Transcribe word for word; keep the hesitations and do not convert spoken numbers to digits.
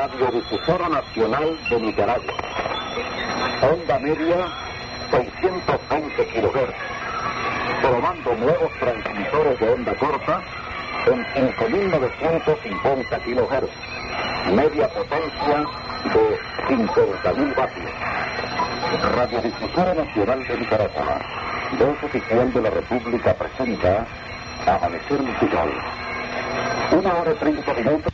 Radiodifusora Nacional de Nicaragua. Onda media, seiscientos veinte kilohertz. Probando nuevos transmisores de onda corta en cinco mil novecientos cincuenta kilohertz. Media potencia de cincuenta mil vatios. Radiodifusora Nacional de Nicaragua. Voz oficial de la República presenta Amanecer Musical. Una hora y treinta minutos.